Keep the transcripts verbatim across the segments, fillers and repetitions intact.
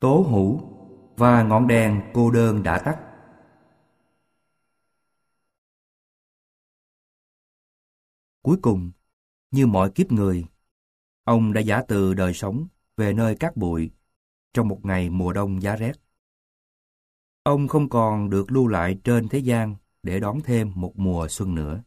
Tố hữu và ngọn đèn cô đơn đã tắt. Cuối cùng, như mọi kiếp người, ông đã giã từ đời sống về nơi cát bụi trong một ngày mùa đông giá rét. Ông không còn được lưu lại trên thế gian để đón thêm một mùa xuân nữa.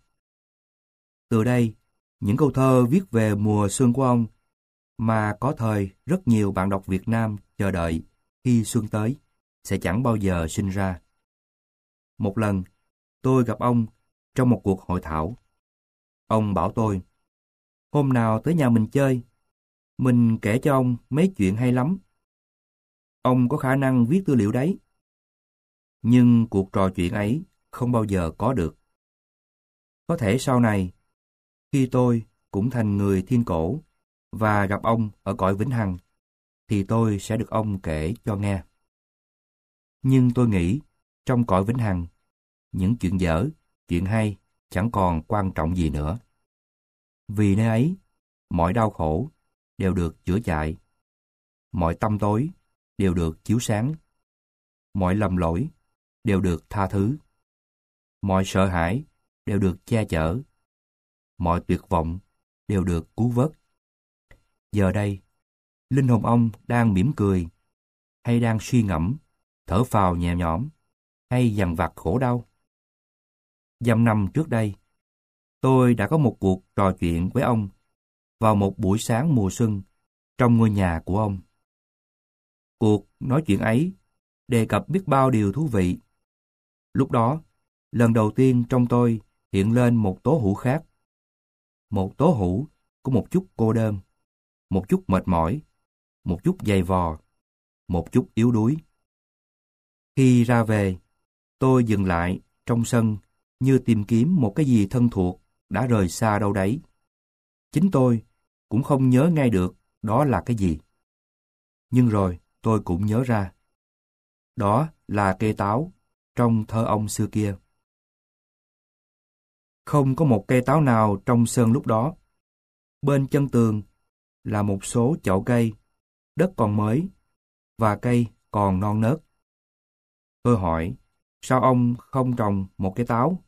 Từ đây, những câu thơ viết về mùa xuân của ông mà có thời rất nhiều bạn đọc Việt Nam chờ đợi khi xuân tới sẽ chẳng bao giờ sinh ra. Một lần, tôi gặp ông trong một cuộc hội thảo. Ông bảo tôi, hôm nào tới nhà mình chơi, mình kể cho ông mấy chuyện hay lắm. Ông có khả năng viết tư liệu đấy. Nhưng cuộc trò chuyện ấy không bao giờ có được. Có thể sau này, khi tôi cũng thành người thiên cổ và gặp ông ở cõi vĩnh hằng, thì tôi sẽ được ông kể cho nghe. Nhưng tôi nghĩ, trong cõi vĩnh hằng, những chuyện dở, chuyện hay chẳng còn quan trọng gì nữa. Vì nơi ấy, mọi đau khổ đều được chữa chạy, mọi tăm tối đều được chiếu sáng, mọi lầm lỗi đều được tha thứ, mọi sợ hãi đều được che chở, mọi tuyệt vọng đều được cứu vớt. Giờ đây, linh hồn ông đang mỉm cười, hay đang suy ngẫm, thở phào nhẹ nhõm, hay dằn vặt khổ đau? Dăm năm trước đây, tôi đã có một cuộc trò chuyện với ông vào một buổi sáng mùa xuân trong ngôi nhà của ông. Cuộc nói chuyện ấy đề cập biết bao điều thú vị. Lúc đó, lần đầu tiên trong tôi hiện lên một tố hữu khác. Một tố hữu có một chút cô đơn, một chút mệt mỏi, một chút dày vò, một chút yếu đuối. Khi ra về, tôi dừng lại trong sân như tìm kiếm một cái gì thân thuộc đã rời xa đâu đấy. Chính tôi cũng không nhớ ngay được đó là cái gì. Nhưng rồi tôi cũng nhớ ra. Đó là cây táo trong thơ ông xưa kia. Không có một cây táo nào trong sân lúc đó. Bên chân tường là một số chậu cây, đất còn mới và cây còn non nớt. Tôi hỏi, sao ông không trồng một cây táo?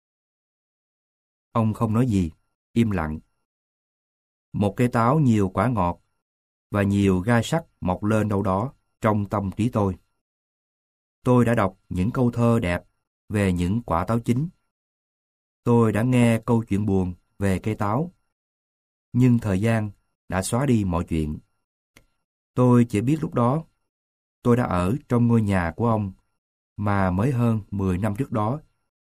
Ông không nói gì, im lặng. Một cây táo nhiều quả ngọt và nhiều gai sắc mọc lên đâu đó trong tâm trí tôi. Tôi đã đọc những câu thơ đẹp về những quả táo chín. Tôi đã nghe câu chuyện buồn về cây táo. Nhưng thời gian đã xóa đi mọi chuyện. Tôi chỉ biết lúc đó, tôi đã ở trong ngôi nhà của ông mà mới hơn mười năm trước đó.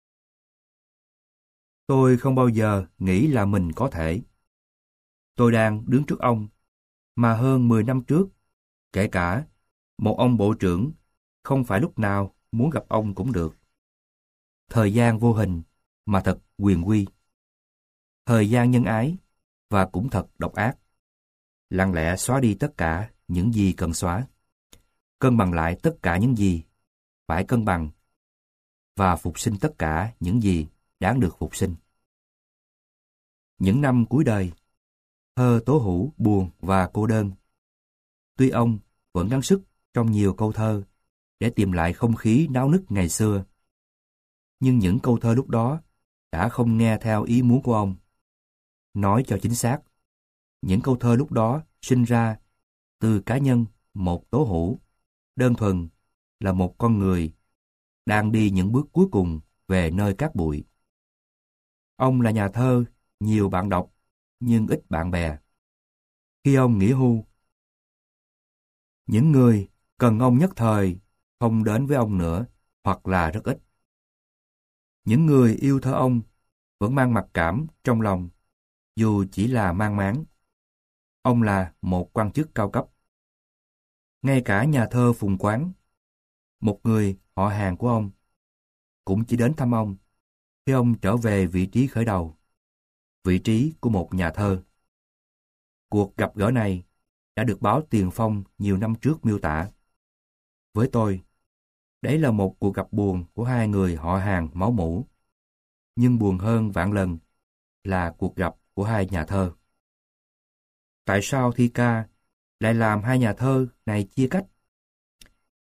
Tôi không bao giờ nghĩ là mình có thể. Tôi đang đứng trước ông, mà hơn mười năm trước, kể cả một ông bộ trưởng không phải lúc nào muốn gặp ông cũng được. Thời gian vô hình mà thật quyền quy. Thời gian nhân ái và cũng thật độc ác. Lặng lẽ xóa đi tất cả những gì cần xóa. Cân bằng lại tất cả những gì phải cân bằng. Và phục sinh tất cả những gì đáng được phục sinh. Những năm cuối đời, thơ tố hữu buồn và cô đơn. Tuy ông vẫn gắng sức trong nhiều câu thơ để tìm lại không khí náo nức ngày xưa. Nhưng những câu thơ lúc đó đã không nghe theo ý muốn của ông. Nói cho chính xác, những câu thơ lúc đó sinh ra từ cá nhân một tố hữu, đơn thuần là một con người đang đi những bước cuối cùng về nơi cát bụi. Ông là nhà thơ, nhiều bạn đọc, nhưng ít bạn bè. Khi ông nghỉ hưu, những người cần ông nhất thời không đến với ông nữa, hoặc là rất ít. Những người yêu thơ ông vẫn mang mặc cảm trong lòng, dù chỉ là mang máng. Ông là một quan chức cao cấp. Ngay cả nhà thơ Phùng Quán, một người họ hàng của ông, cũng chỉ đến thăm ông khi ông trở về vị trí khởi đầu, vị trí của một nhà thơ. Cuộc gặp gỡ này đã được báo Tiền Phong nhiều năm trước miêu tả. Với tôi, đấy là một cuộc gặp buồn của hai người họ hàng máu mủ. Nhưng buồn hơn vạn lần là cuộc gặp của hai nhà thơ. Tại sao thi ca lại làm hai nhà thơ này chia cách?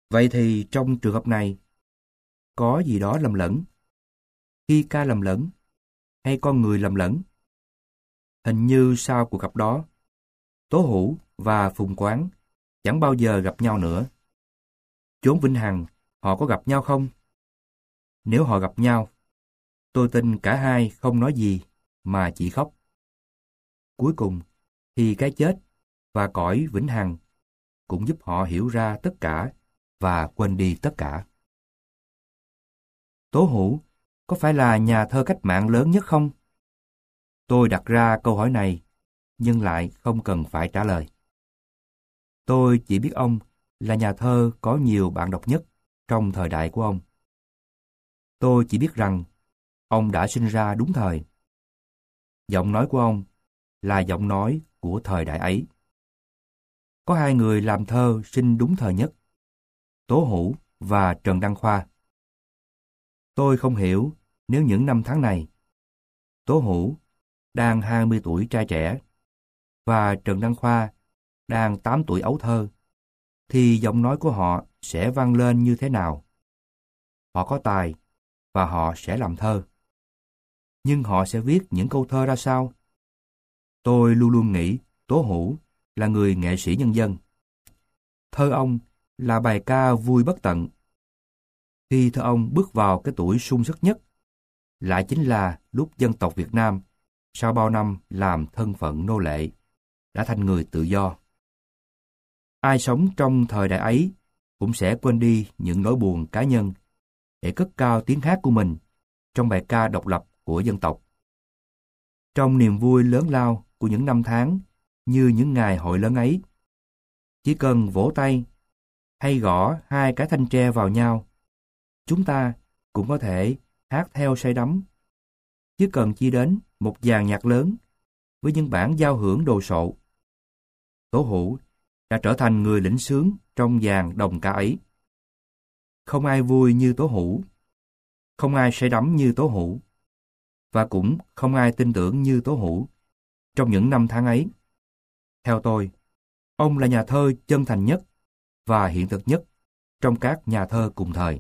Vậy thì trong trường hợp này, có gì đó lầm lẫn. Khi ca lầm lẫn, hay con người lầm lẫn? Hình như sau cuộc gặp đó, Tố Hữu và Phùng Quán chẳng bao giờ gặp nhau nữa. Chốn vĩnh hằng, họ có gặp nhau không? Nếu họ gặp nhau, tôi tin cả hai không nói gì mà chỉ khóc. Cuối cùng thì cái chết và cõi vĩnh hằng cũng giúp họ hiểu ra tất cả và quên đi tất cả. Tố Hữu có phải là nhà thơ cách mạng lớn nhất không? Tôi đặt ra câu hỏi này, nhưng lại không cần phải trả lời. Tôi chỉ biết ông là nhà thơ có nhiều bạn đọc nhất trong thời đại của ông. Tôi chỉ biết rằng ông đã sinh ra đúng thời. Giọng nói của ông là giọng nói của thời đại ấy. Có hai người làm thơ sinh đúng thời nhất, Tố Hữu và Trần Đăng Khoa. Tôi không hiểu nếu những năm tháng này, Tố Hữu đang hai mươi tuổi trai trẻ và Trần Đăng Khoa đang tám tuổi ấu thơ, thì giọng nói của họ sẽ vang lên như thế nào? Họ có tài và họ sẽ làm thơ. Nhưng họ sẽ viết những câu thơ ra sao? Tôi luôn luôn nghĩ Tố Hữu là người nghệ sĩ nhân dân. Thơ ông là bài ca vui bất tận. Khi thơ ông bước vào cái tuổi sung sức nhất, lại chính là lúc dân tộc Việt Nam sau bao năm làm thân phận nô lệ đã thành người tự do. Ai sống trong thời đại ấy cũng sẽ quên đi những nỗi buồn cá nhân để cất cao tiếng hát của mình trong bài ca độc lập của dân tộc. Trong niềm vui lớn lao của những năm tháng như những ngày hội lớn ấy, chỉ cần vỗ tay hay gõ hai cái thanh tre vào nhau, chúng ta cũng có thể hát theo say đắm. Chứ cần chi đến một dàn nhạc lớn với những bản giao hưởng đồ sộ. Tố Hữu đã trở thành người lĩnh xướng trong dàn đồng ca ấy. Không ai vui như Tố Hữu, không ai say đắm như Tố Hữu, và cũng không ai tin tưởng như Tố Hữu trong những năm tháng ấy. Theo tôi, ông là nhà thơ chân thành nhất và hiện thực nhất trong các nhà thơ cùng thời.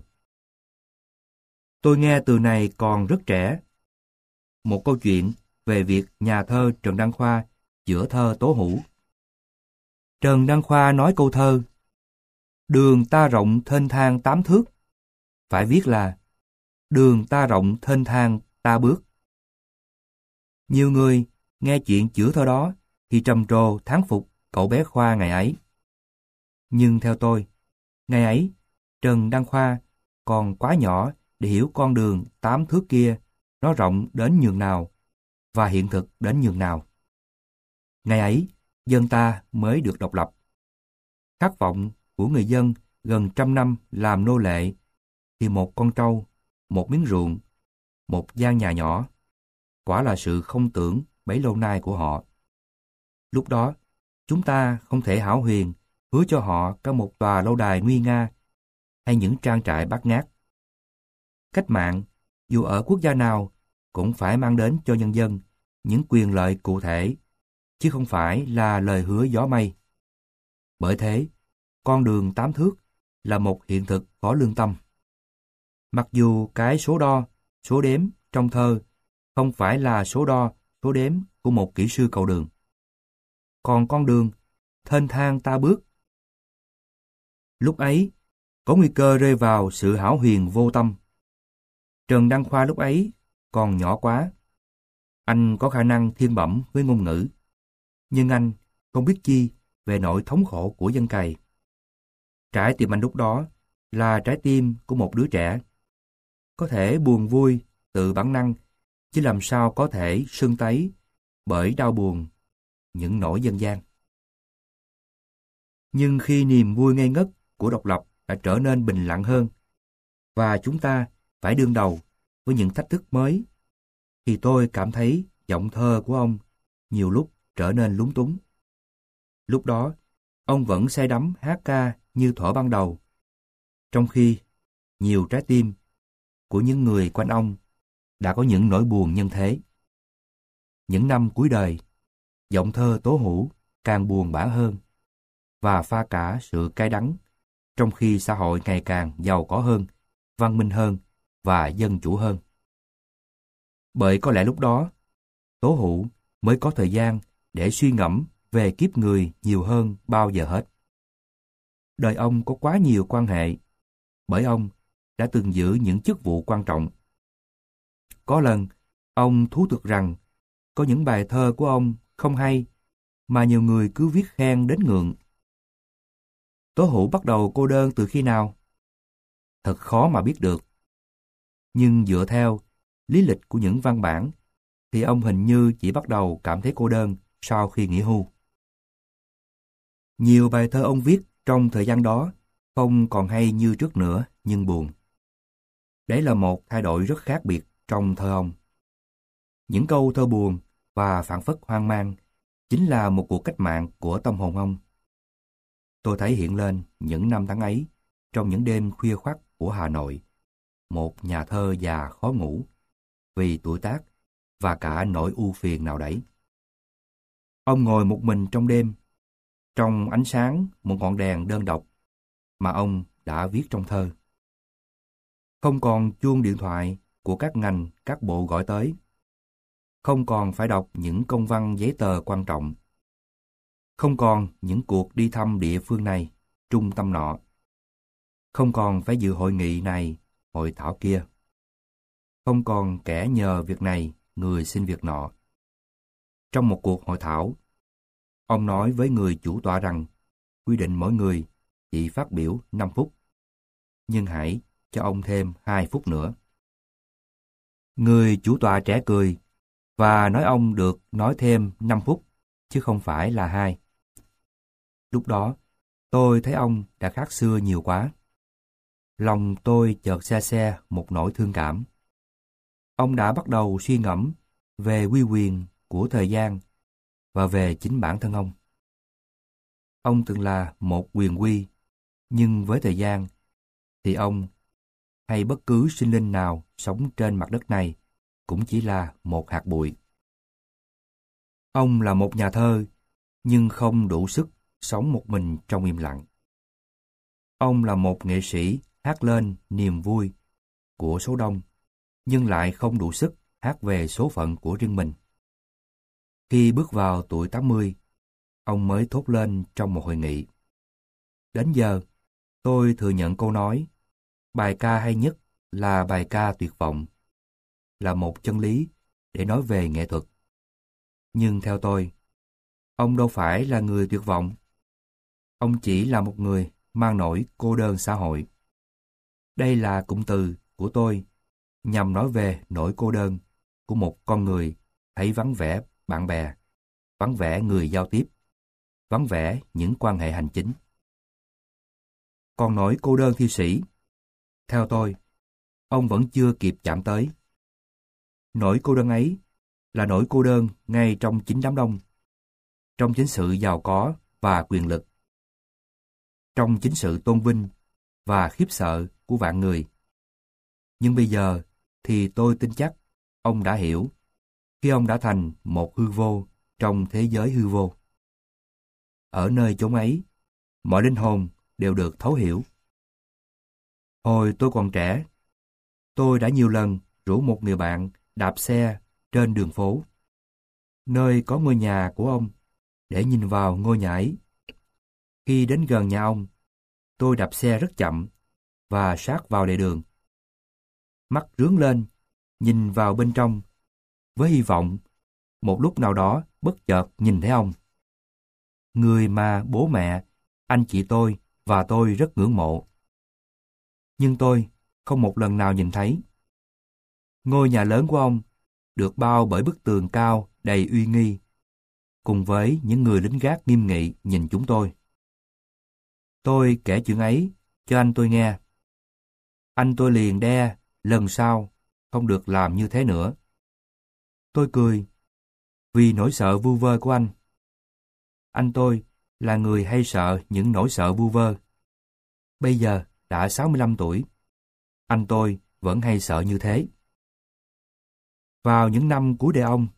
Tôi nghe từ này còn rất trẻ. Một câu chuyện về việc nhà thơ Trần Đăng Khoa chữa thơ Tố Hữu. Trần Đăng Khoa nói câu thơ: "Đường ta rộng thênh thang tám thước", phải viết là "Đường ta rộng thênh thang ta bước". Nhiều người nghe chuyện chữa thơ đó thì trầm trồ thán phục cậu bé Khoa ngày ấy. Nhưng theo tôi, ngày ấy Trần Đăng Khoa còn quá nhỏ để hiểu con đường tám thước kia nó rộng đến nhường nào và hiện thực đến nhường nào. Ngày ấy, dân ta mới được độc lập. Khát vọng của người dân gần trăm năm làm nô lệ thì một con trâu, một miếng ruộng, một gian nhà nhỏ, quả là sự không tưởng bấy lâu nay của họ. Lúc đó, chúng ta không thể hão huyền hứa cho họ cả một tòa lâu đài nguy nga hay những trang trại bát ngát. Cách mạng, dù ở quốc gia nào, cũng phải mang đến cho nhân dân những quyền lợi cụ thể, chứ không phải là lời hứa gió mây. Bởi thế, con đường tám thước là một hiện thực có lương tâm. Mặc dù cái số đo, số đếm trong thơ không phải là số đo, số đếm của một kỹ sư cầu đường. Còn con đường thênh thang ta bước, lúc ấy có nguy cơ rơi vào sự hão huyền vô tâm. Trần Đăng Khoa lúc ấy còn nhỏ quá. Anh có khả năng thiên bẩm với ngôn ngữ, nhưng anh không biết chi về nỗi thống khổ của dân cày. Trái tim anh lúc đó là trái tim của một đứa trẻ. Có thể buồn vui tự bản năng, chứ làm sao có thể sưng tấy bởi đau buồn những nỗi dân gian. Nhưng khi niềm vui ngây ngất của độc lập đã trở nên bình lặng hơn, và chúng ta phải đương đầu với những thách thức mới, thì tôi cảm thấy giọng thơ của ông nhiều lúc trở nên lúng túng. Lúc đó, ông vẫn say đắm hát ca như thuở ban đầu, trong khi nhiều trái tim của những người quanh ông đã có những nỗi buồn nhân thế. Những năm cuối đời, giọng thơ Tố Hữu càng buồn bã hơn và pha cả sự cay đắng trong khi xã hội ngày càng giàu có hơn, văn minh hơn và dân chủ hơn. Bởi có lẽ lúc đó, Tố Hữu mới có thời gian để suy ngẫm về kiếp người nhiều hơn bao giờ hết. Đời ông có quá nhiều quan hệ, bởi ông đã từng giữ những chức vụ quan trọng. Có lần, ông thú thực rằng có những bài thơ của ông không hay mà nhiều người cứ viết khen đến ngượng. Tố Hữu bắt đầu cô đơn từ khi nào? Thật khó mà biết được. Nhưng dựa theo lý lịch của những văn bản, thì ông hình như chỉ bắt đầu cảm thấy cô đơn sau khi nghỉ hưu. Nhiều bài thơ ông viết trong thời gian đó không còn hay như trước nữa, nhưng buồn. Đấy là một thay đổi rất khác biệt trong thơ ông. Những câu thơ buồn và phảng phất hoang mang chính là một cuộc cách mạng của tâm hồn ông. Tôi thấy hiện lên những năm tháng ấy trong những đêm khuya khoắt của Hà Nội, một nhà thơ già khó ngủ vì tuổi tác và cả nỗi ưu phiền nào đấy. Ông ngồi một mình trong đêm, trong ánh sáng một ngọn đèn đơn độc mà ông đã viết trong thơ. Không còn chuông điện thoại của các ngành, các bộ gọi tới. Không còn phải đọc những công văn giấy tờ quan trọng. Không còn những cuộc đi thăm địa phương này, trung tâm nọ. Không còn phải dự hội nghị này, hội thảo kia. Không còn kẻ nhờ việc này, người xin việc nọ. Trong một cuộc hội thảo, ông nói với người chủ tọa rằng quy định mỗi người chỉ phát biểu năm phút, nhưng hãy cho ông thêm hai phút nữa. Người chủ tọa trẻ cười và nói ông được nói thêm năm phút, chứ không phải là hai. Lúc đó, tôi thấy ông đã khác xưa nhiều quá. Lòng tôi chợt se se một nỗi thương cảm. Ông đã bắt đầu suy ngẫm về uy quyền của thời gian và về chính bản thân ông. Ông từng là một quyền quy, nhưng với thời gian thì ông hay bất cứ sinh linh nào sống trên mặt đất này cũng chỉ là một hạt bụi. Ông là một nhà thơ, nhưng không đủ sức sống một mình trong im lặng. Ông là một nghệ sĩ hát lên niềm vui của số đông, nhưng lại không đủ sức hát về số phận của riêng mình. Khi bước vào tuổi tám mươi, ông mới thốt lên trong một hội nghị. Đến giờ, tôi thừa nhận câu nói, bài ca hay nhất là bài ca tuyệt vọng, là một chân lý để nói về nghệ thuật. Nhưng theo tôi, ông đâu phải là người tuyệt vọng. Ông chỉ là một người mang nỗi cô đơn xã hội. Đây là cụm từ của tôi nhằm nói về nỗi cô đơn của một con người thấy vắng vẻ bạn bè, vắng vẻ người giao tiếp, vắng vẻ những quan hệ hành chính. Còn nỗi cô đơn thi sĩ, theo tôi, ông vẫn chưa kịp chạm tới. Nỗi cô đơn ấy là nỗi cô đơn ngay trong chính đám đông, trong chính sự giàu có và quyền lực, trong chính sự tôn vinh và khiếp sợ của vạn người. Nhưng bây giờ thì tôi tin chắc ông đã hiểu, khi ông đã thành một hư vô trong thế giới hư vô. Ở nơi chốn ấy, mọi linh hồn đều được thấu hiểu. Hồi tôi còn trẻ, tôi đã nhiều lần rủ một người bạn đạp xe trên đường phố, nơi có ngôi nhà của ông, để nhìn vào ngôi nhà ấy. Khi đến gần nhà ông, tôi đạp xe rất chậm và sát vào lề đường. Mắt rướn lên, nhìn vào bên trong, với hy vọng một lúc nào đó bất chợt nhìn thấy ông. Người mà bố mẹ, anh chị tôi và tôi rất ngưỡng mộ. Nhưng tôi không một lần nào nhìn thấy. Ngôi nhà lớn của ông được bao bởi bức tường cao đầy uy nghi, cùng với những người lính gác nghiêm nghị nhìn chúng tôi. Tôi kể chuyện ấy cho anh tôi nghe. Anh tôi liền đe, lần sau không được làm như thế nữa. Tôi cười, vì nỗi sợ vu vơ của anh. Anh tôi là người hay sợ những nỗi sợ vu vơ. Bây giờ đã sáu mươi lăm tuổi, anh tôi vẫn hay sợ như thế. Vào những năm cuối đời ông,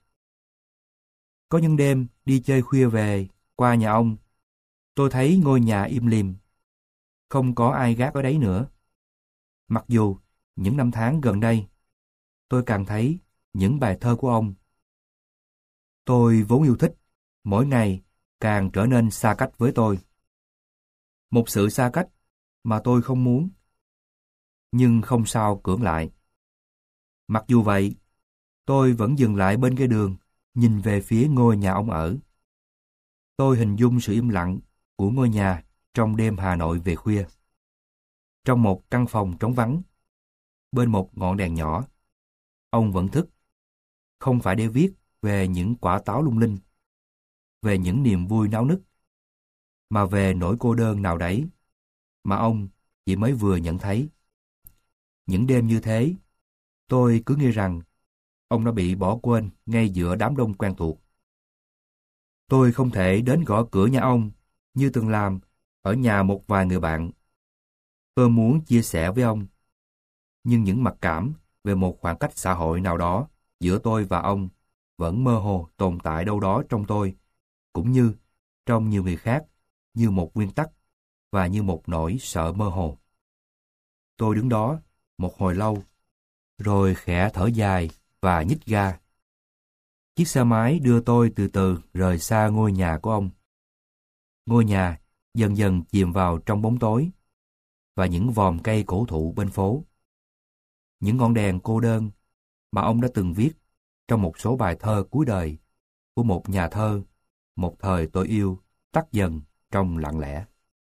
có những đêm đi chơi khuya về, qua nhà ông, tôi thấy ngôi nhà im lìm. không có ai gác ở đấy nữa. Mặc dù những năm tháng gần đây, tôi càng thấy những bài thơ của ông tôi vốn yêu thích, mỗi ngày càng trở nên xa cách với tôi. Một sự xa cách mà tôi không muốn, nhưng không sao cưỡng lại. Mặc dù vậy, tôi vẫn dừng lại bên cái đường, nhìn về phía ngôi nhà ông ở. Tôi hình dung sự im lặng của ngôi nhà trong đêm Hà Nội về khuya. Trong một căn phòng trống vắng, bên một ngọn đèn nhỏ, ông vẫn thức, không phải để viết về những quả táo lung linh, về những niềm vui náo nức, mà về nỗi cô đơn nào đấy mà ông chỉ mới vừa nhận thấy. Những đêm như thế, tôi cứ nghĩ rằng ông đã bị bỏ quên ngay giữa đám đông quen thuộc. Tôi không thể đến gõ cửa nhà ông như từng làm ở nhà một vài người bạn. Tôi muốn chia sẻ với ông, nhưng những mặc cảm về một khoảng cách xã hội nào đó giữa tôi và ông vẫn mơ hồ tồn tại đâu đó trong tôi, cũng như trong nhiều người khác, như một nguyên tắc và như một nỗi sợ mơ hồ. Tôi đứng đó một hồi lâu, rồi khẽ thở dài và nhích ga. Chiếc xe máy đưa tôi từ từ rời xa ngôi nhà của ông. Ngôi nhà dần dần chìm vào trong bóng tối và những vòm cây cổ thụ bên phố. Những ngọn đèn cô đơn mà ông đã từng viết trong một số bài thơ cuối đời của một nhà thơ một thời tôi yêu tắt dần trong lặng lẽ.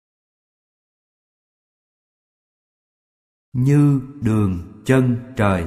Như đường chân trời.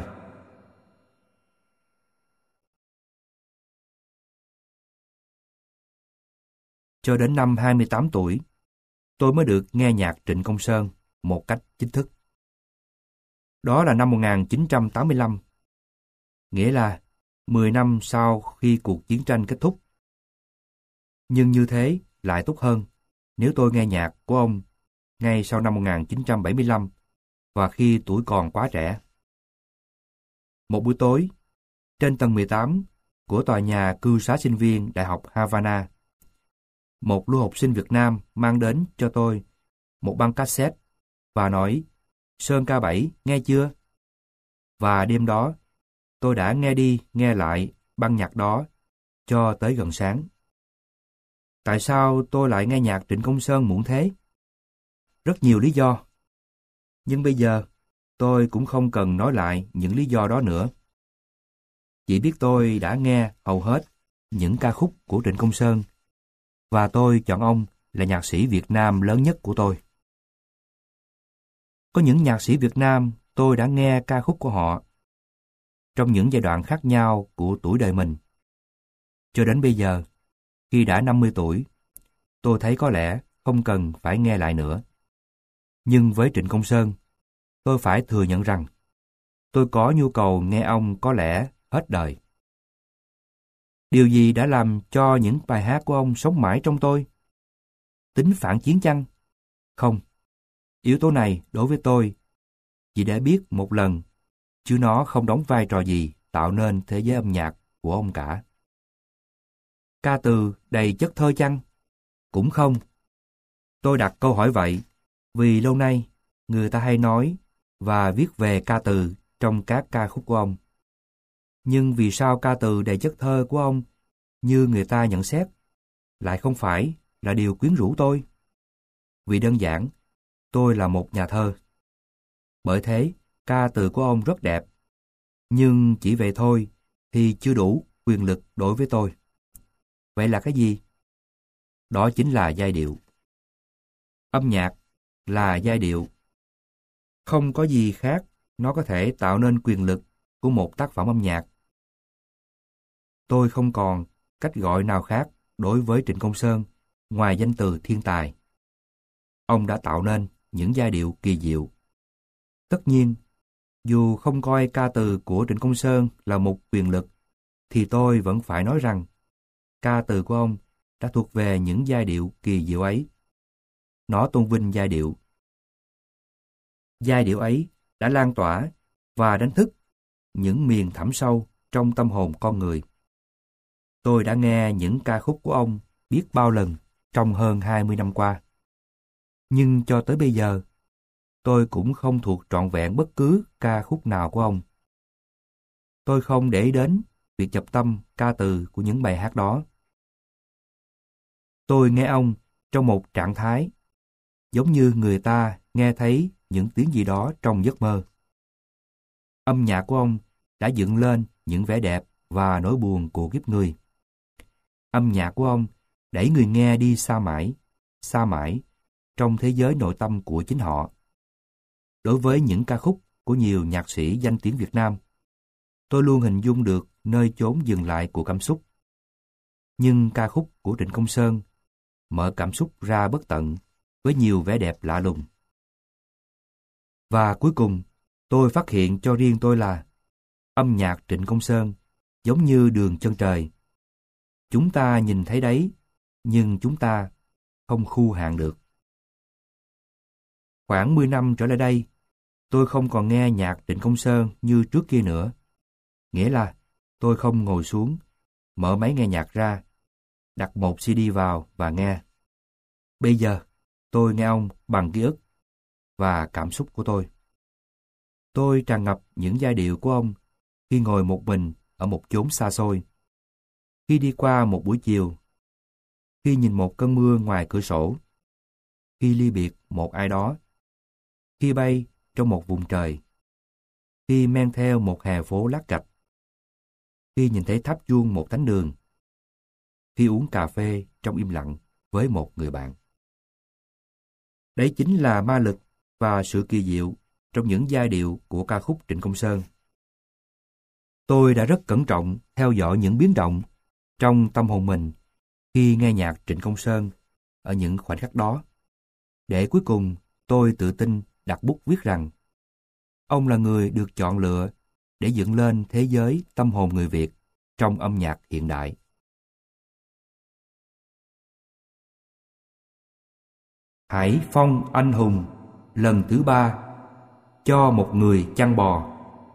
Cho đến năm hai mươi tám tuổi, tôi mới được nghe nhạc Trịnh Công Sơn một cách chính thức. Đó là năm một nghìn chín trăm tám mươi lăm, nghĩa là mười năm sau khi cuộc chiến tranh kết thúc. Nhưng như thế lại tốt hơn nếu tôi nghe nhạc của ông ngay sau năm một nghìn chín trăm bảy mươi lăm và khi tuổi còn quá trẻ. Một buổi tối, trên tầng mười tám của tòa nhà cư xá sinh viên Đại học Havana, một lưu học sinh Việt Nam mang đến cho tôi một băng cassette và nói: "Sơn ca bảy, nghe chưa?" Và đêm đó, tôi đã nghe đi nghe lại băng nhạc đó cho tới gần sáng. Tại sao tôi lại nghe nhạc Trịnh Công Sơn muộn thế? Rất nhiều lý do. Nhưng bây giờ, tôi cũng không cần nói lại những lý do đó nữa. Chỉ biết tôi đã nghe hầu hết những ca khúc của Trịnh Công Sơn, và tôi chọn ông là nhạc sĩ Việt Nam lớn nhất của tôi. Có những nhạc sĩ Việt Nam tôi đã nghe ca khúc của họ trong những giai đoạn khác nhau của tuổi đời mình. Cho đến bây giờ, khi đã năm mươi tuổi, tôi thấy có lẽ không cần phải nghe lại nữa. Nhưng với Trịnh Công Sơn, tôi phải thừa nhận rằng tôi có nhu cầu nghe ông có lẽ hết đời. Điều gì đã làm cho những bài hát của ông sống mãi trong tôi? Tính phản chiến chăng? Không. Yếu tố này đối với tôi chỉ để biết một lần, chứ nó không đóng vai trò gì tạo nên thế giới âm nhạc của ông cả. Ca từ đầy chất thơ chăng? Cũng không. Tôi đặt câu hỏi vậy vì lâu nay người ta hay nói và viết về ca từ trong các ca khúc của ông. Nhưng vì sao ca từ đầy chất thơ của ông, như người ta nhận xét, lại không phải là điều quyến rũ tôi? Vì đơn giản, tôi là một nhà thơ. Bởi thế, ca từ của ông rất đẹp. Nhưng chỉ vậy thôi thì chưa đủ quyền lực đối với tôi. Vậy là cái gì? Đó chính là giai điệu. Âm nhạc là giai điệu. Không có gì khác nó có thể tạo nên quyền lực của một tác phẩm âm nhạc. Tôi không còn cách gọi nào khác đối với Trịnh Công Sơn ngoài danh từ thiên tài. Ông đã tạo nên những giai điệu kỳ diệu. Tất nhiên, dù không coi ca từ của Trịnh Công Sơn là một quyền lực, thì tôi vẫn phải nói rằng ca từ của ông đã thuộc về những giai điệu kỳ diệu ấy. Nó tôn vinh giai điệu. Giai điệu ấy đã lan tỏa và đánh thức những miền thẳm sâu trong tâm hồn con người. Tôi đã nghe những ca khúc của ông biết bao lần trong hơn hai mươi năm qua. Nhưng cho tới bây giờ, tôi cũng không thuộc trọn vẹn bất cứ ca khúc nào của ông. Tôi không để ý đến việc nhập tâm ca từ của những bài hát đó. Tôi nghe ông trong một trạng thái giống như người ta nghe thấy những tiếng gì đó trong giấc mơ. Âm nhạc của ông đã dựng lên những vẻ đẹp và nỗi buồn của kiếp người. Âm nhạc của ông đẩy người nghe đi xa mãi, xa mãi trong thế giới nội tâm của chính họ. Đối với những ca khúc của nhiều nhạc sĩ danh tiếng Việt Nam, tôi luôn hình dung được nơi chốn dừng lại của cảm xúc. Nhưng ca khúc của Trịnh Công Sơn mở cảm xúc ra bất tận với nhiều vẻ đẹp lạ lùng. Và cuối cùng, tôi phát hiện cho riêng tôi là âm nhạc Trịnh Công Sơn giống như đường chân trời. Chúng ta nhìn thấy đấy, nhưng chúng ta không khu hạn được. Khoảng mười năm trở lại đây, tôi không còn nghe nhạc Trịnh Công Sơn như trước kia nữa. Nghĩa là tôi không ngồi xuống, mở máy nghe nhạc ra, đặt một xê đê vào và nghe. Bây giờ, tôi nghe ông bằng ký ức và cảm xúc của tôi. Tôi tràn ngập những giai điệu của ông khi ngồi một mình ở một chốn xa xôi, khi đi qua một buổi chiều, khi nhìn một cơn mưa ngoài cửa sổ, khi ly biệt một ai đó, khi bay trong một vùng trời, khi men theo một hè phố lát gạch, khi nhìn thấy tháp chuông một thánh đường, khi uống cà phê trong im lặng với một người bạn. Đấy chính là ma lực và sự kỳ diệu trong những giai điệu của ca khúc Trịnh Công Sơn. Tôi đã rất cẩn trọng theo dõi những biến động trong tâm hồn mình khi nghe nhạc Trịnh Công Sơn ở những khoảnh khắc đó, để cuối cùng tôi tự tin đặt bút viết rằng ông là người được chọn lựa để dựng lên thế giới tâm hồn người Việt trong âm nhạc hiện đại. Hải Phong anh hùng lần thứ ba cho một người chăn bò.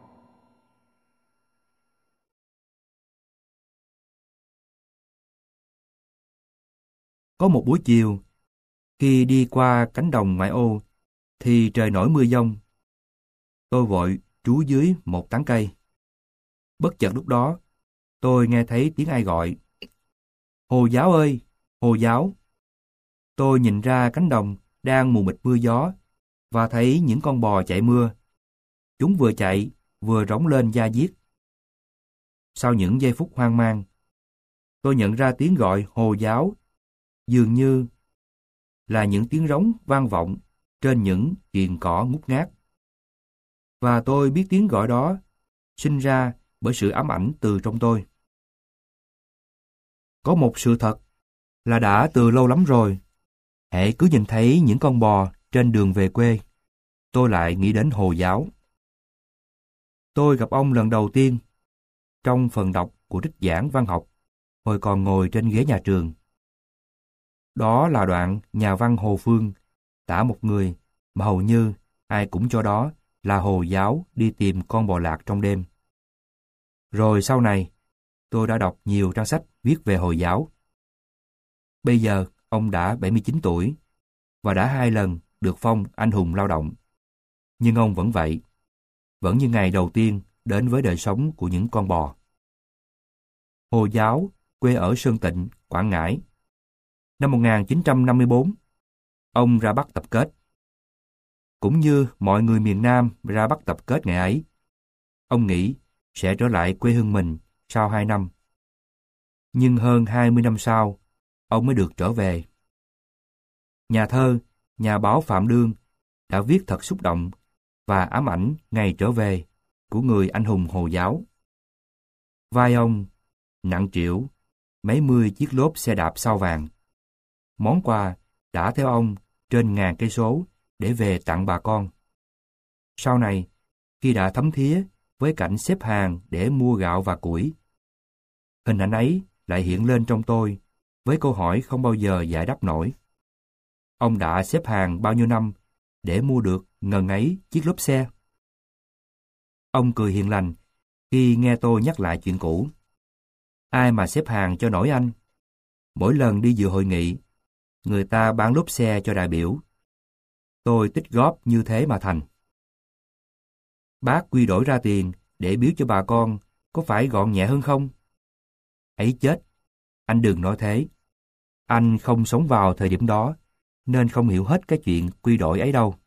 Có một buổi chiều, khi đi qua cánh đồng ngoại ô, thì trời nổi mưa giông. Tôi vội trú dưới một tán cây. Bất chợt lúc đó, tôi nghe thấy tiếng ai gọi: "Hồ Giáo ơi, Hồ Giáo!" Tôi nhìn ra cánh đồng đang mù mịt mưa gió và thấy những con bò chạy mưa. Chúng vừa chạy, vừa rống lên da diết. Sau những giây phút hoang mang, tôi nhận ra tiếng gọi Hồ Giáo dường như là những tiếng rống vang vọng trên những triền cỏ ngút ngát. Và tôi biết tiếng gọi đó sinh ra bởi sự ám ảnh từ trong tôi. Có một sự thật là đã từ lâu lắm rồi, hễ cứ nhìn thấy những con bò trên đường về quê, tôi lại nghĩ đến Hồ Giáo. Tôi gặp ông lần đầu tiên trong phần đọc của trích giảng văn học hồi còn ngồi trên ghế nhà trường. Đó là đoạn nhà văn Hồ Phương tả một người mà hầu như ai cũng cho đó là Hồ Giáo đi tìm con bò lạc trong đêm. Rồi sau này, tôi đã đọc nhiều trang sách viết về Hồ Giáo. Bây giờ, ông đã bảy mươi chín tuổi và đã hai lần được phong anh hùng lao động. Nhưng ông vẫn vậy, vẫn như ngày đầu tiên đến với đời sống của những con bò. Hồ Giáo quê ở Sơn Tịnh, Quảng Ngãi. Năm một nghìn chín trăm năm mươi tư, ông ra Bắc tập kết. Cũng như mọi người miền Nam ra Bắc tập kết ngày ấy, ông nghĩ sẽ trở lại quê hương mình sau hai năm. Nhưng hơn hai mươi năm sau, ông mới được trở về. Nhà thơ, nhà báo Phạm Đương đã viết thật xúc động và ám ảnh ngày trở về của người anh hùng Hồ Giáo. Vai ông nặng trĩu mấy mươi chiếc lốp xe đạp sao vàng. Món quà đã theo ông trên ngàn cây số để về tặng bà con. Sau này, khi đã thấm thía với cảnh xếp hàng để mua gạo và củi, hình ảnh ấy lại hiện lên trong tôi với câu hỏi không bao giờ giải đáp nổi. Ông đã xếp hàng bao nhiêu năm để mua được ngần ấy chiếc lốp xe? Ông cười hiền lành khi nghe tôi nhắc lại chuyện cũ. Ai mà xếp hàng cho nổi anh? Mỗi lần đi dự hội nghị, người ta bán lốp xe cho đại biểu, Tôi tích góp như thế mà thành. Bác quy đổi ra tiền để biếu cho bà con, có phải gọn nhẹ hơn không? Ấy chết, anh đừng nói thế. Anh không sống vào thời điểm đó, nên không hiểu hết cái chuyện quy đổi ấy đâu.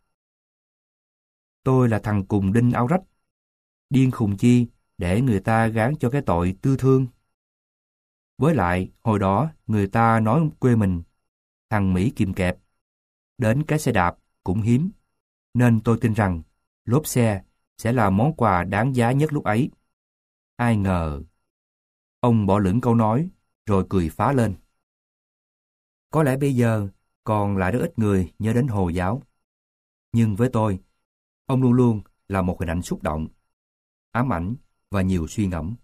Tôi là thằng cùng đinh áo rách, điên khùng chi để người ta gán cho cái tội tư thương. Với lại, hồi đó người ta nói quê mình, thằng Mỹ kìm kẹp, đến cái xe đạp cũng hiếm, nên tôi tin rằng lốp xe sẽ là món quà đáng giá nhất lúc ấy. Ai ngờ, ông bỏ lửng câu nói, rồi cười phá lên. Có lẽ bây giờ còn lại rất ít người nhớ đến Hồi giáo. Nhưng với tôi, ông luôn luôn là một hình ảnh xúc động, ám ảnh và nhiều suy ngẫm.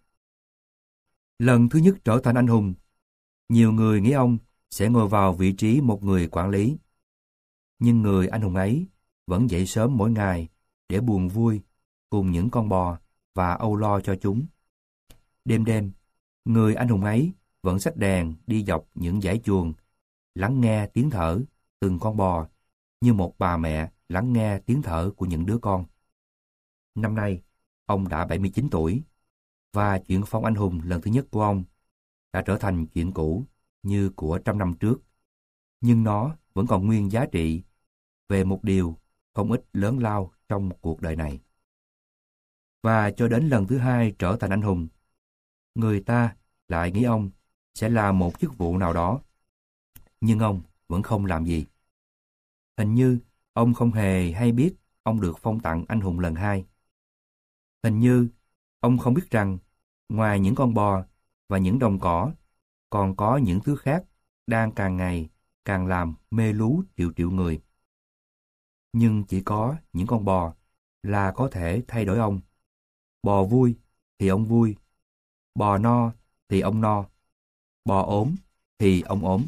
Lần thứ nhất trở thành anh hùng, nhiều người nghĩ ông sẽ ngồi vào vị trí một người quản lý. Nhưng người anh hùng ấy vẫn dậy sớm mỗi ngày để buồn vui cùng những con bò và âu lo cho chúng. Đêm đêm, người anh hùng ấy vẫn xách đèn đi dọc những dãy chuồng, lắng nghe tiếng thở từng con bò như một bà mẹ lắng nghe tiếng thở của những đứa con. Năm nay, ông đã bảy mươi chín tuổi, và chuyện phong anh hùng lần thứ nhất của ông đã trở thành chuyện cũ như của trăm năm trước. Nhưng nó vẫn còn nguyên giá trị về một điều không ít lớn lao trong cuộc đời này. Và cho đến lần thứ hai trở thành anh hùng, người ta lại nghĩ ông sẽ là một chức vụ nào đó. Nhưng ông vẫn không làm gì. Hình như ông không hề hay biết ông được phong tặng anh hùng lần hai. Hình như ông không biết rằng ngoài những con bò và những đồng cỏ, còn có những thứ khác đang càng ngày càng làm mê lú triệu triệu người. Nhưng chỉ có những con bò là có thể thay đổi ông. Bò vui thì ông vui, bò no thì ông no, bò ốm thì ông ốm.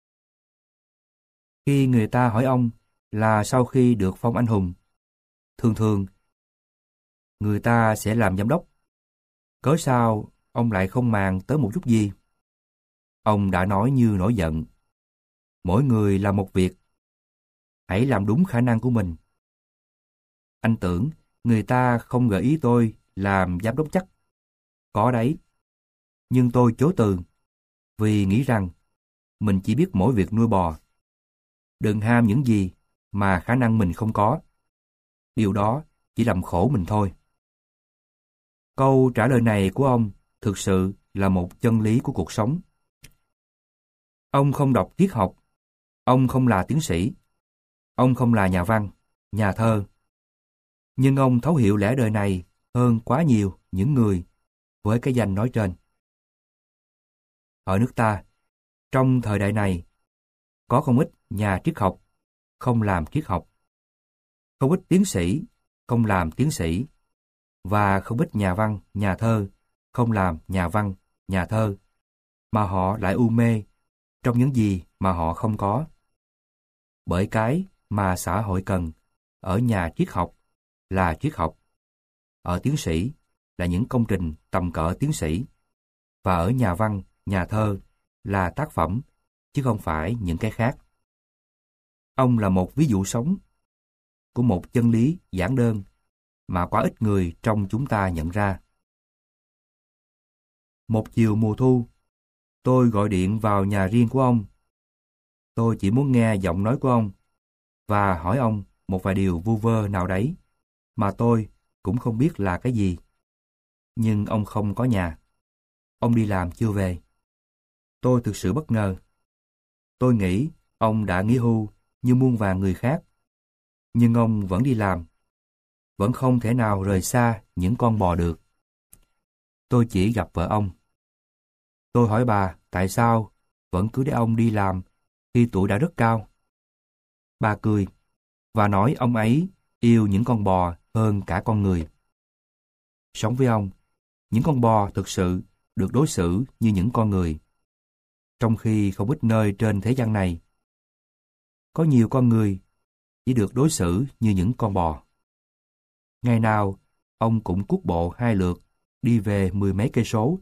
Khi người ta hỏi ông là sau khi được phong anh hùng, thường thường người ta sẽ làm giám đốc. Cớ sao ông lại không màng tới một chút gì? Ông đã nói như nổi giận. Mỗi người làm một việc, hãy làm đúng khả năng của mình. Anh tưởng người ta không gợi ý tôi làm giám đốc chắc. Có đấy. Nhưng tôi chối từ, vì nghĩ rằng mình chỉ biết mỗi việc nuôi bò. Đừng ham những gì mà khả năng mình không có. Điều đó chỉ làm khổ mình thôi. Câu trả lời này của ông thực sự là một chân lý của cuộc sống. Ông không đọc triết học, ông không là tiến sĩ, ông không là nhà văn, nhà thơ. Nhưng ông thấu hiểu lẽ đời này hơn quá nhiều những người với cái danh nói trên. Ở nước ta, trong thời đại này, có không ít nhà triết học không làm triết học, không ít tiến sĩ không làm tiến sĩ, và không ít nhà văn, nhà thơ không làm nhà văn, nhà thơ, mà họ lại u mê trong những gì mà họ không có. Bởi cái mà xã hội cần ở nhà triết học là triết học, ở tiến sĩ là những công trình tầm cỡ tiến sĩ, và ở nhà văn, nhà thơ là tác phẩm, chứ không phải những cái khác. Ông là một ví dụ sống của một chân lý giản đơn mà quá ít người trong chúng ta nhận ra. Một chiều mùa thu, tôi gọi điện vào nhà riêng của ông. Tôi chỉ muốn nghe giọng nói của ông và hỏi ông một vài điều vu vơ nào đấy mà tôi cũng không biết là cái gì. Nhưng ông không có nhà. Ông đi làm chưa về. Tôi thực sự bất ngờ. Tôi nghĩ ông đã nghỉ hưu như muôn vàn người khác. Nhưng ông vẫn đi làm. Vẫn không thể nào rời xa những con bò được. Tôi chỉ gặp vợ ông. Tôi hỏi bà tại sao vẫn cứ để ông đi làm khi tuổi đã rất cao. Bà cười và nói ông ấy yêu những con bò hơn cả con người. Sống với ông, những con bò thực sự được đối xử như những con người. Trong khi không ít nơi trên thế gian này, có nhiều con người chỉ được đối xử như những con bò. Ngày nào, ông cũng cuốc bộ hai lượt, đi về mười mấy cây số.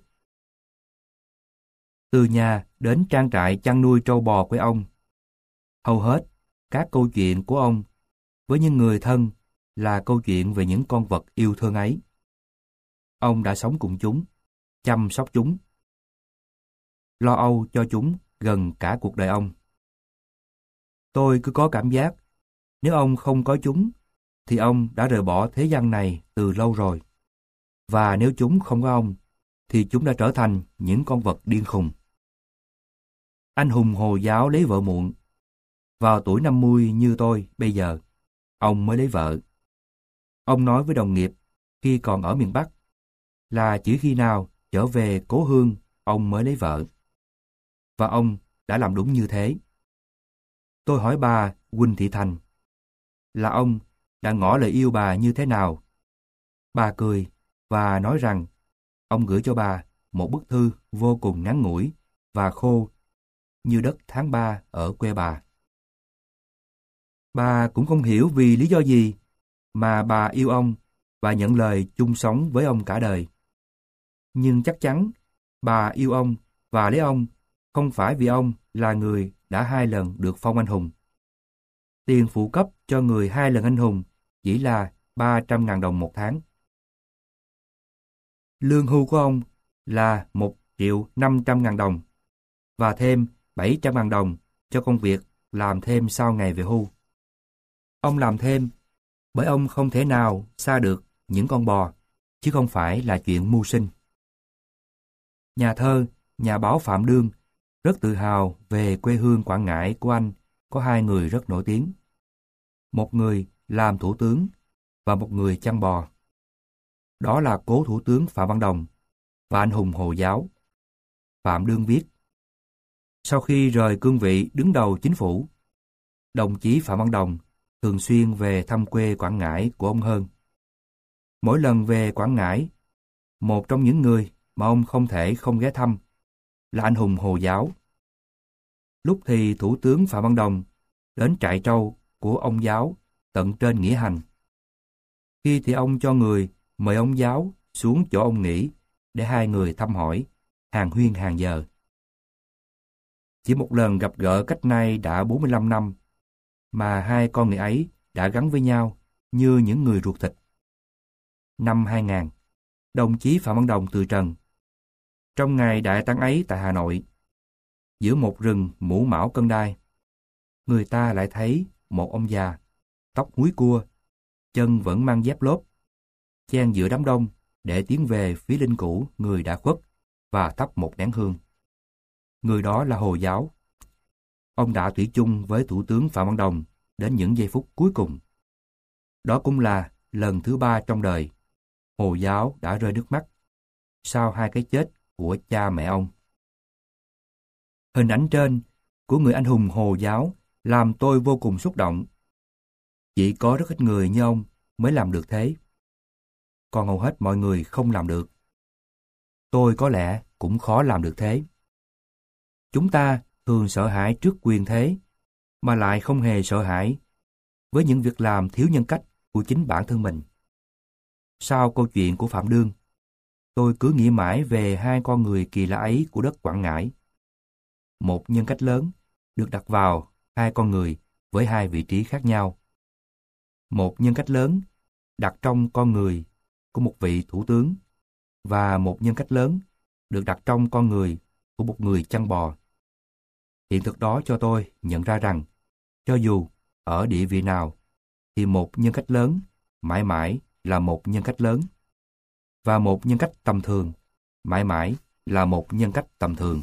Từ nhà đến trang trại chăn nuôi trâu bò của ông. Hầu hết, các câu chuyện của ông với những người thân là câu chuyện về những con vật yêu thương ấy. Ông đã sống cùng chúng, chăm sóc chúng, lo âu cho chúng gần cả cuộc đời ông. Tôi cứ có cảm giác, nếu ông không có chúng, thì ông đã rời bỏ thế gian này từ lâu rồi. Và nếu chúng không có ông, thì chúng đã trở thành những con vật điên khùng. Anh hùng Hồi giáo lấy vợ muộn. Vào tuổi năm mươi như tôi bây giờ, ông mới lấy vợ. Ông nói với đồng nghiệp khi còn ở miền Bắc là chỉ khi nào trở về cố hương ông mới lấy vợ. Và ông đã làm đúng như thế. Tôi hỏi bà Huỳnh Thị Thành là ông đã ngỏ lời yêu bà như thế nào. Bà cười và nói rằng ông gửi cho bà một bức thư vô cùng ngắn ngủi và khô như đất tháng ba ở quê bà. Bà cũng không hiểu vì lý do gì mà bà yêu ông và nhận lời chung sống với ông cả đời. Nhưng chắc chắn bà yêu ông và lấy ông không phải vì ông là người đã hai lần được phong anh hùng. Tiền phụ cấp cho người hai lần anh hùng chỉ là ba trăm ngàn đồng một tháng. Lương hưu của ông là một triệu năm trăm ngàn đồng và thêm bảy trăm ngàn đồng cho công việc làm thêm sau ngày về hưu. Ông làm thêm bởi ông không thể nào xa được những con bò, chứ không phải là chuyện mưu sinh. Nhà thơ, nhà báo Phạm Đương rất tự hào về quê hương Quảng Ngãi của anh có hai người rất nổi tiếng. Một người làm thủ tướng và một người chăn bò. Đó là cố thủ tướng Phạm Văn Đồng và anh hùng Hồi giáo. Phạm Đương viết: sau khi rời cương vị đứng đầu chính phủ, đồng chí Phạm Văn Đồng thường xuyên về thăm quê Quảng Ngãi của ông Hơn. Mỗi lần về Quảng Ngãi, một trong những người mà ông không thể không ghé thăm là anh hùng Hồi giáo. Lúc thì Thủ tướng Phạm Văn Đồng đến trại trâu của ông giáo tận trên Nghĩa Hành. Khi thì ông cho người mời ông giáo xuống chỗ ông nghỉ để hai người thăm hỏi, hàn huyên hàng giờ. Chỉ một lần gặp gỡ cách nay đã bốn mươi lăm năm, mà hai con người ấy đã gắn với nhau như những người ruột thịt. Năm hai nghìn, đồng chí Phạm Văn Đồng từ trần. Trong ngày đại táng ấy tại Hà Nội, giữa một rừng mũ mão cân đai, người ta lại thấy một ông già, tóc húi cua, chân vẫn mang dép lốp, chen giữa đám đông để tiến về phía linh cữu người đã khuất và thắp một nén hương. Người đó là Hồi giáo. Ông đã thủy chung với Thủ tướng Phạm Văn Đồng đến những giây phút cuối cùng. Đó cũng là lần thứ ba trong đời Hồi giáo đã rơi nước mắt sau hai cái chết của cha mẹ ông. Hình ảnh trên của người anh hùng Hồi giáo làm tôi vô cùng xúc động. Chỉ có rất ít người như ông mới làm được thế. Còn hầu hết mọi người không làm được. Tôi có lẽ cũng khó làm được thế. Chúng ta thường sợ hãi trước quyền thế, mà lại không hề sợ hãi với những việc làm thiếu nhân cách của chính bản thân mình. Sau câu chuyện của Phạm Đương, tôi cứ nghĩ mãi về hai con người kỳ lạ ấy của đất Quảng Ngãi. Một nhân cách lớn được đặt vào hai con người với hai vị trí khác nhau. Một nhân cách lớn đặt trong con người của một vị thủ tướng và một nhân cách lớn được đặt trong con người của một người chăn bò. Hiện thực đó cho tôi nhận ra rằng cho dù ở địa vị nào thì một nhân cách lớn mãi mãi là một nhân cách lớn và một nhân cách tầm thường mãi mãi là một nhân cách tầm thường.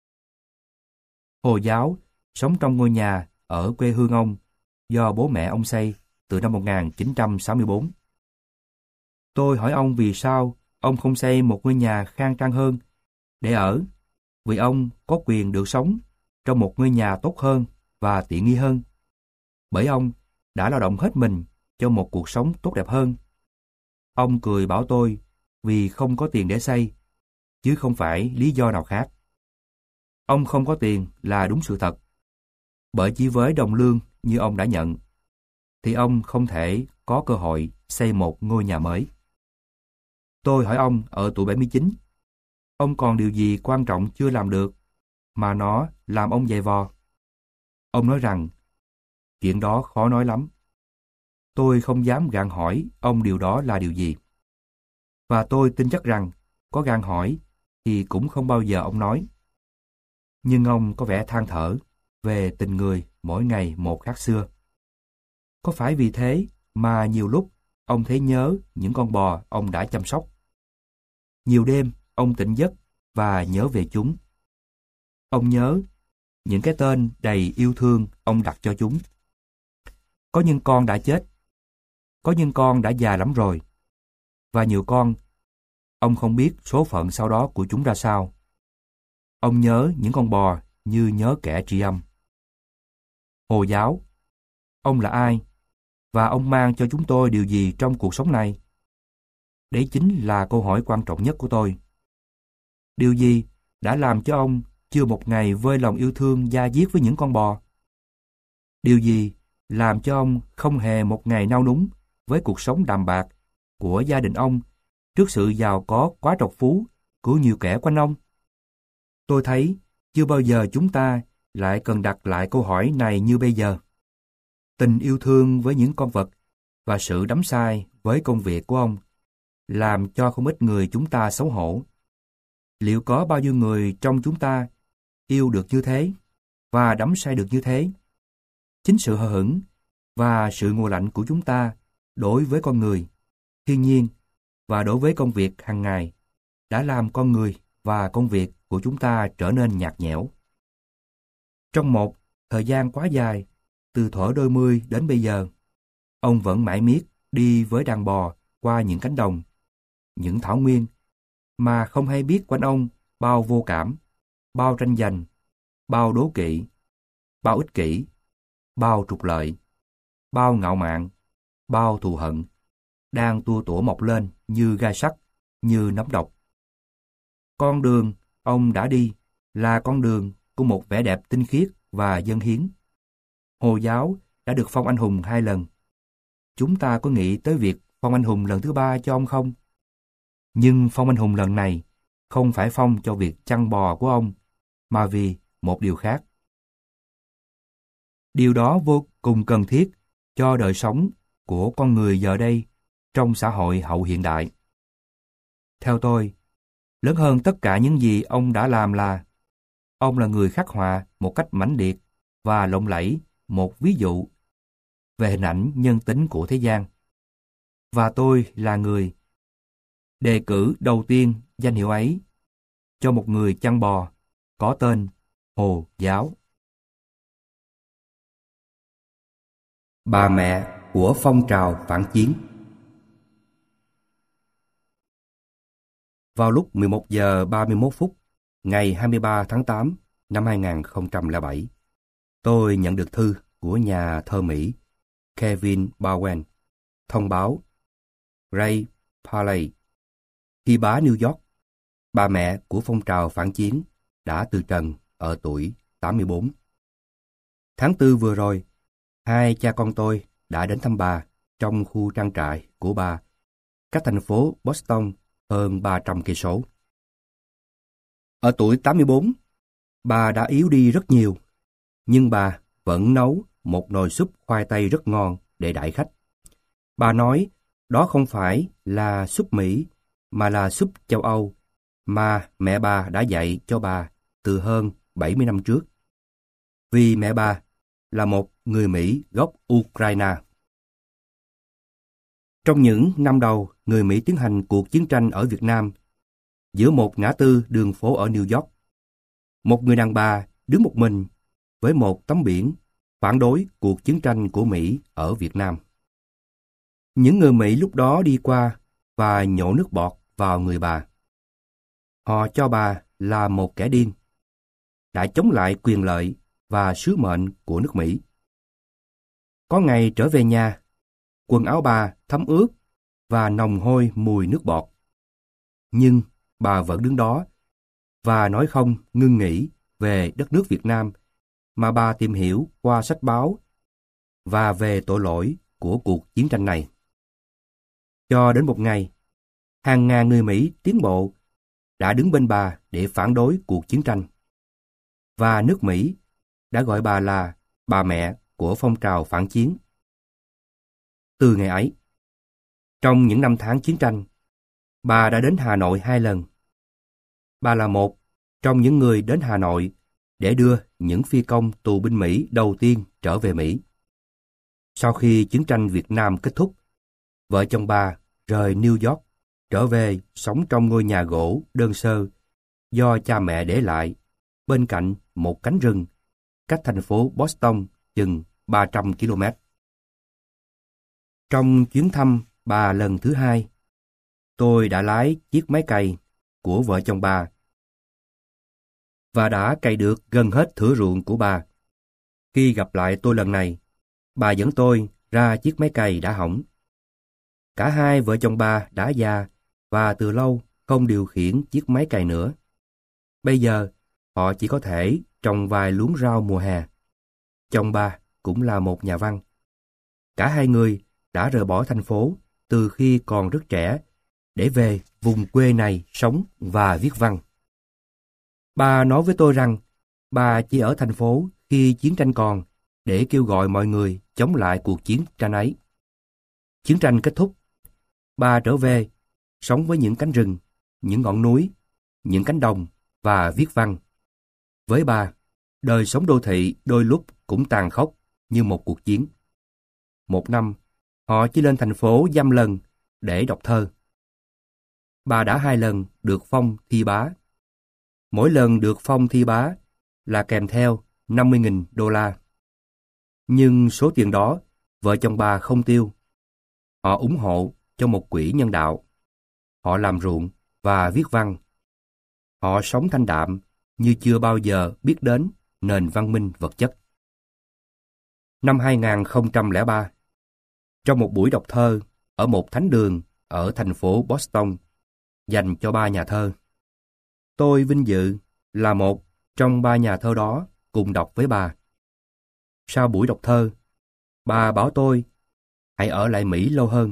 Hồi giáo sống trong ngôi nhà ở quê hương ông do bố mẹ ông xây từ năm một nghìn chín trăm sáu mươi tư. Tôi hỏi ông vì sao ông không xây một ngôi nhà khang trang hơn để ở, vì ông có quyền được sống trong một ngôi nhà tốt hơn và tiện nghi hơn. Bởi ông đã lao động hết mình cho một cuộc sống tốt đẹp hơn. Ông cười bảo tôi vì không có tiền để xây, chứ không phải lý do nào khác. Ông không có tiền là đúng sự thật. Bởi chỉ với đồng lương như ông đã nhận, thì ông không thể có cơ hội xây một ngôi nhà mới. Tôi hỏi ông ở tuổi bảy mươi chín, ông còn điều gì quan trọng chưa làm được mà nó làm ông dày vò? Ông nói rằng chuyện đó khó nói lắm. tôi không dám gạn hỏi ông điều đó là điều gì. Và tôi tin chắc rằng có gạn hỏi thì cũng không bao giờ ông nói. Nhưng ông có vẻ than thở về tình người mỗi ngày một khác xưa. Có phải vì thế mà nhiều lúc ông thấy nhớ những con bò ông đã chăm sóc? Nhiều đêm ông tỉnh giấc và nhớ về chúng. Ông nhớ những cái tên đầy yêu thương ông đặt cho chúng. Có những con đã chết, có những con đã già lắm rồi, và nhiều con, ông không biết số phận sau đó của chúng ra sao. Ông nhớ những con bò như nhớ kẻ tri âm. Hồ giáo, ông là ai? Và ông mang cho chúng tôi điều gì trong cuộc sống này? Đấy chính là câu hỏi quan trọng nhất của tôi. Điều gì đã làm cho ông chưa một ngày vơi lòng yêu thương da diết với những con bò? Điều gì làm cho ông không hề một ngày nao núng với cuộc sống đạm bạc của gia đình ông trước sự giàu có quá trọc phú của nhiều kẻ quanh ông? Tôi thấy chưa bao giờ chúng ta lại cần đặt lại câu hỏi này như bây giờ. Tình yêu thương với những con vật và sự đắm say với công việc của ông làm cho không ít người chúng ta xấu hổ. Liệu có bao nhiêu người trong chúng ta yêu được như thế và đắm say được như thế? Chính sự hờ hững và sự ngộ lạnh của chúng ta đối với con người, thiên nhiên và đối với công việc hàng ngày đã làm con người và công việc của chúng ta trở nên nhạt nhẽo. Trong một thời gian quá dài, từ thuở đôi mươi đến bây giờ, ông vẫn mãi miết đi với đàn bò qua những cánh đồng, những thảo nguyên, mà không hay biết quanh ông bao vô cảm, bao tranh giành, bao đố kỵ, bao ích kỷ, bao trục lợi, bao ngạo mạn, bao thù hận, đang tua tủa mọc lên như gai sắt, như nấm độc. Con đường ông đã đi là con đường của một vẻ đẹp tinh khiết và dâng hiến. Hồ giáo đã được phong anh hùng hai lần. Chúng ta có nghĩ tới việc phong anh hùng lần thứ ba cho ông không? Nhưng phong anh hùng lần này không phải phong cho việc chăn bò của ông, mà vì một điều khác. Điều đó vô cùng cần thiết cho đời sống của con người giờ đây trong xã hội hậu hiện đại. Theo tôi, lớn hơn tất cả những gì ông đã làm là ông là người khắc họa một cách mãnh liệt và lộng lẫy một ví dụ về hình ảnh nhân tính của thế gian. Và tôi là người đề cử đầu tiên danh hiệu ấy cho một người chăn bò có tên Hồ Giáo. Bà mẹ của phong trào phản chiến. Vào lúc mười một giờ ba mươi mốt phút ngày hai mươi ba tháng tám năm hai nghìn không trăm lẻ bảy, tôi nhận được thư của nhà thơ Mỹ Kevin Bowen thông báo Ray Paley, khi bá New York, bà mẹ của phong trào phản chiến đã từ trần ở tuổi tám mươi bốn. Tháng tư vừa rồi, hai cha con tôi đã đến thăm bà trong khu trang trại của bà, cách thành phố Boston hơn ba trăm cây số. Ở tuổi tám mươi bốn, bà đã yếu đi rất nhiều, nhưng bà vẫn nấu một nồi súp khoai tây rất ngon để đãi khách. Bà nói đó không phải là súp Mỹ, mà là súp châu Âu mà mẹ bà đã dạy cho bà từ hơn bảy mươi năm trước. Vì mẹ bà là một người Mỹ gốc Ukraine. Trong những năm đầu người Mỹ tiến hành cuộc chiến tranh ở Việt Nam, giữa một ngã tư đường phố ở New York, một người đàn bà đứng một mình với một tấm biển phản đối cuộc chiến tranh của Mỹ ở Việt Nam. Những người Mỹ lúc đó đi qua và nhổ nước bọt vào người bà. Họ cho bà là một kẻ điên, đã chống lại quyền lợi và sứ mệnh của nước Mỹ. Có ngày trở về nhà, quần áo bà thấm ướt và nồng hôi mùi nước bọt. Nhưng bà vẫn đứng đó và nói không ngưng nghỉ về đất nước Việt Nam mà bà tìm hiểu qua sách báo và về tội lỗi của cuộc chiến tranh này. Cho đến một ngày, hàng ngàn người Mỹ tiến bộ đã đứng bên bà để phản đối cuộc chiến tranh. Và nước Mỹ đã gọi bà là bà mẹ của phong trào phản chiến. từ ngày ấy. Trong những năm tháng chiến tranh, bà đã đến Hà Nội hai lần. Bà là một trong những người đến Hà Nội để đưa những phi công tù binh Mỹ đầu tiên trở về Mỹ. Sau khi chiến tranh Việt Nam kết thúc, vợ chồng bà rời New York, trở về sống trong ngôi nhà gỗ đơn sơ do cha mẹ để lại bên cạnh một cánh rừng cách thành phố Boston chừng ba trăm ki lô mét. Trong chuyến thăm bà lần thứ hai, tôi đã lái chiếc máy cày của vợ chồng bà và đã cày được gần hết thửa ruộng của bà. Khi gặp lại tôi lần này, bà dẫn tôi ra chiếc máy cày đã hỏng. Cả hai vợ chồng bà đã già và từ lâu không điều khiển chiếc máy cày nữa. Bây giờ, họ chỉ có thể trồng vài luống rau mùa hè. Chồng bà cũng là một nhà văn. Cả hai người đã rời bỏ thành phố từ khi còn rất trẻ để về vùng quê này sống và viết văn. Bà nói với tôi rằng bà chỉ ở thành phố khi chiến tranh còn để kêu gọi mọi người chống lại cuộc chiến tranh ấy. Chiến tranh kết thúc, bà trở về, sống với những cánh rừng, những ngọn núi, những cánh đồng và viết văn. Với bà, đời sống đô thị đôi lúc cũng tàn khốc như một cuộc chiến. Một năm, họ chỉ lên thành phố dăm lần để đọc thơ. Bà đã hai lần được phong thi bá. Mỗi lần được phong thi bá là kèm theo năm mươi nghìn đô la. Nhưng số tiền đó, vợ chồng bà không tiêu. Họ ủng hộ cho một quỹ nhân đạo. Họ làm ruộng và viết văn. Họ sống thanh đạm như chưa bao giờ biết đến nền văn minh vật chất. Năm hai nghìn không trăm lẻ ba, trong một buổi đọc thơ ở một thánh đường ở thành phố Boston dành cho ba nhà thơ, tôi vinh dự là một trong ba nhà thơ đó cùng đọc với bà. Sau buổi đọc thơ, bà bảo tôi hãy ở lại Mỹ lâu hơn.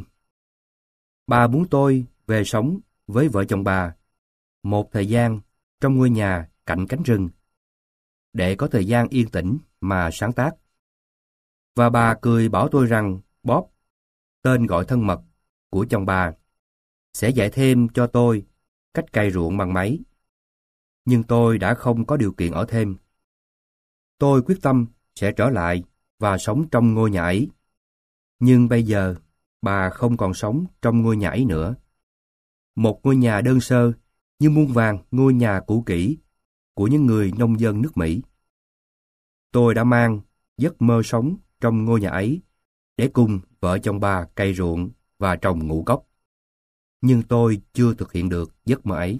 Bà muốn tôi về sống với vợ chồng bà một thời gian trong ngôi nhà cạnh cánh rừng để có thời gian yên tĩnh mà sáng tác. Và bà cười bảo tôi rằng Bob, tên gọi thân mật của chồng bà, sẽ dạy thêm cho tôi cách cày ruộng bằng máy. Nhưng tôi đã không có điều kiện ở thêm. Tôi quyết tâm sẽ trở lại và sống trong ngôi nhà ấy. Nhưng bây giờ, bà không còn sống trong ngôi nhà ấy nữa. Một ngôi nhà đơn sơ như muôn vàn ngôi nhà cũ kỹ của những người nông dân nước Mỹ. Tôi đã mang giấc mơ sống trong ngôi nhà ấy để cùng vợ chồng bà cày ruộng và trồng ngũ cốc. Nhưng tôi chưa thực hiện được giấc mơ ấy.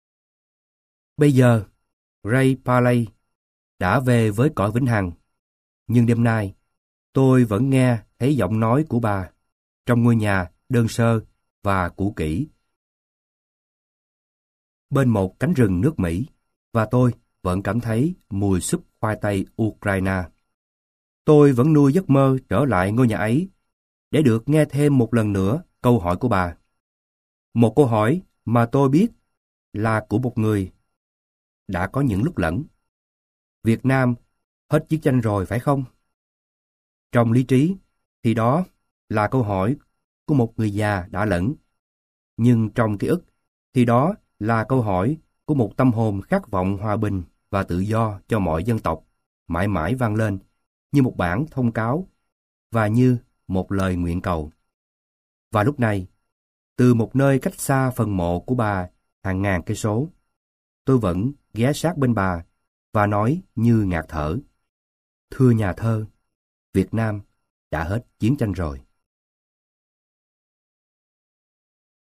Bây giờ, Ray Paley đã về với cõi vĩnh hằng. Nhưng đêm nay, tôi vẫn nghe thấy giọng nói của bà trong ngôi nhà đơn sơ và cũ kỹ bên một cánh rừng nước Mỹ, và tôi vẫn cảm thấy mùi súp khoai tây Ukraine. Tôi vẫn nuôi giấc mơ trở lại ngôi nhà ấy để được nghe thêm một lần nữa câu hỏi của bà. Một câu hỏi mà tôi biết là của một người đã có những lúc lẫn. Việt Nam hết chiến tranh rồi phải không? Trong lý trí thì đó là câu hỏi của một người già đã lẫn. Nhưng trong ký ức thì đó là câu hỏi của một tâm hồn khát vọng hòa bình và tự do cho mọi dân tộc, mãi mãi vang lên như một bản thông cáo và như một lời nguyện cầu. Và lúc này, từ một nơi cách xa phần mộ của bà hàng ngàn cây số, tôi vẫn ghé sát bên bà và nói như ngạt thở: Thưa nhà thơ, Việt Nam đã hết chiến tranh rồi.